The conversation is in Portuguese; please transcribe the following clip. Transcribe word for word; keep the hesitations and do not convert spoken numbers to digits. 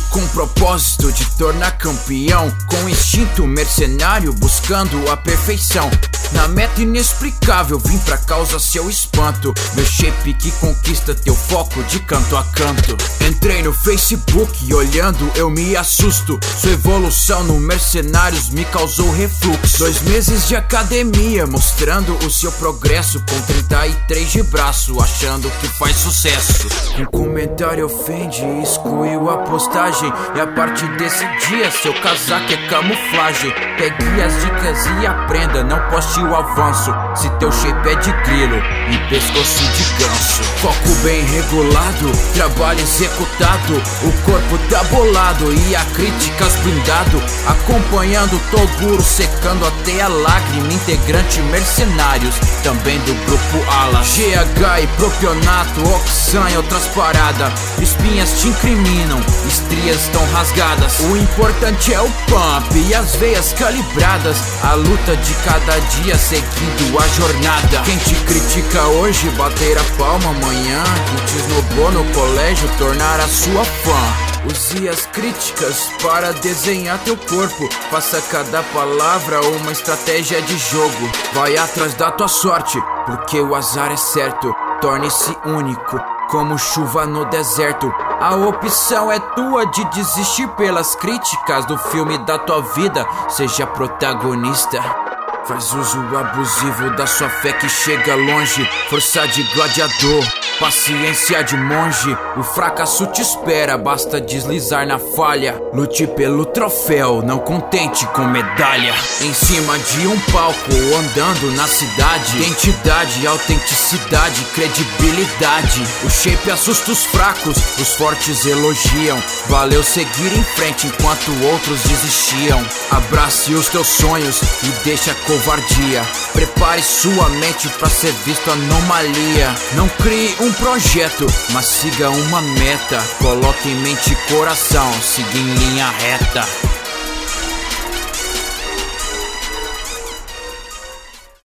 com propósito de tornar campeão, com instinto mercenário buscando a perfeição. Na meta inexplicável vim pra causa seu espanto, meu shape que conquista teu foco de canto a canto. Entrei no Facebook e olhando eu me assusto, sua evolução no Mercenários me causou refluxo. Dois meses de academia mostrando o seu progresso, com trinta e três de braço achando que faz sucesso. Um comentário ofende e excluiu a postagem, e a partir desse dia seu casaco é camuflagem. Pegue as dicas e aprenda, não poste o avanço se teu shape é de grilo e pescoço de ganso. Foco bem regulado, trabalho executado, o corpo tá bolado e a críticas blindado. Acompanhando Toguro, secando até a lágrima, integrante Mercenários, também do grupo Ala. G H e propionato, Oxan e outras paradas, espinhas te incriminam, estrias tão rasgadas. O importante é o pump e as veias calibradas, a luta de cada dia seguindo a jornada. Quem te critica hoje bater a palma amanhã, quem te esnobou no colégio tornar a sua fã. Use as críticas para desenhar teu corpo, faça cada palavra uma estratégia de jogo. Vai atrás da tua sorte, porque o azar é certo. Torne-se único, como chuva no deserto. A opção é tua de desistir pelas críticas do filme da tua vida, seja protagonista. Faz uso abusivo da sua fé que chega longe, força de gladiador, paciência de monge. O fracasso te espera, basta deslizar na falha. Lute pelo troféu, não contente com medalha. Em cima de um palco, andando na cidade, identidade, autenticidade, credibilidade. O shape assusta os fracos, os fortes elogiam. Valeu seguir em frente enquanto outros desistiam. Abrace os teus sonhos e deixa a covardia. Prepare sua mente pra ser visto anomalia. Não crie um projeto, mas siga uma meta. Coloque em mente e coração, siga em linha reta.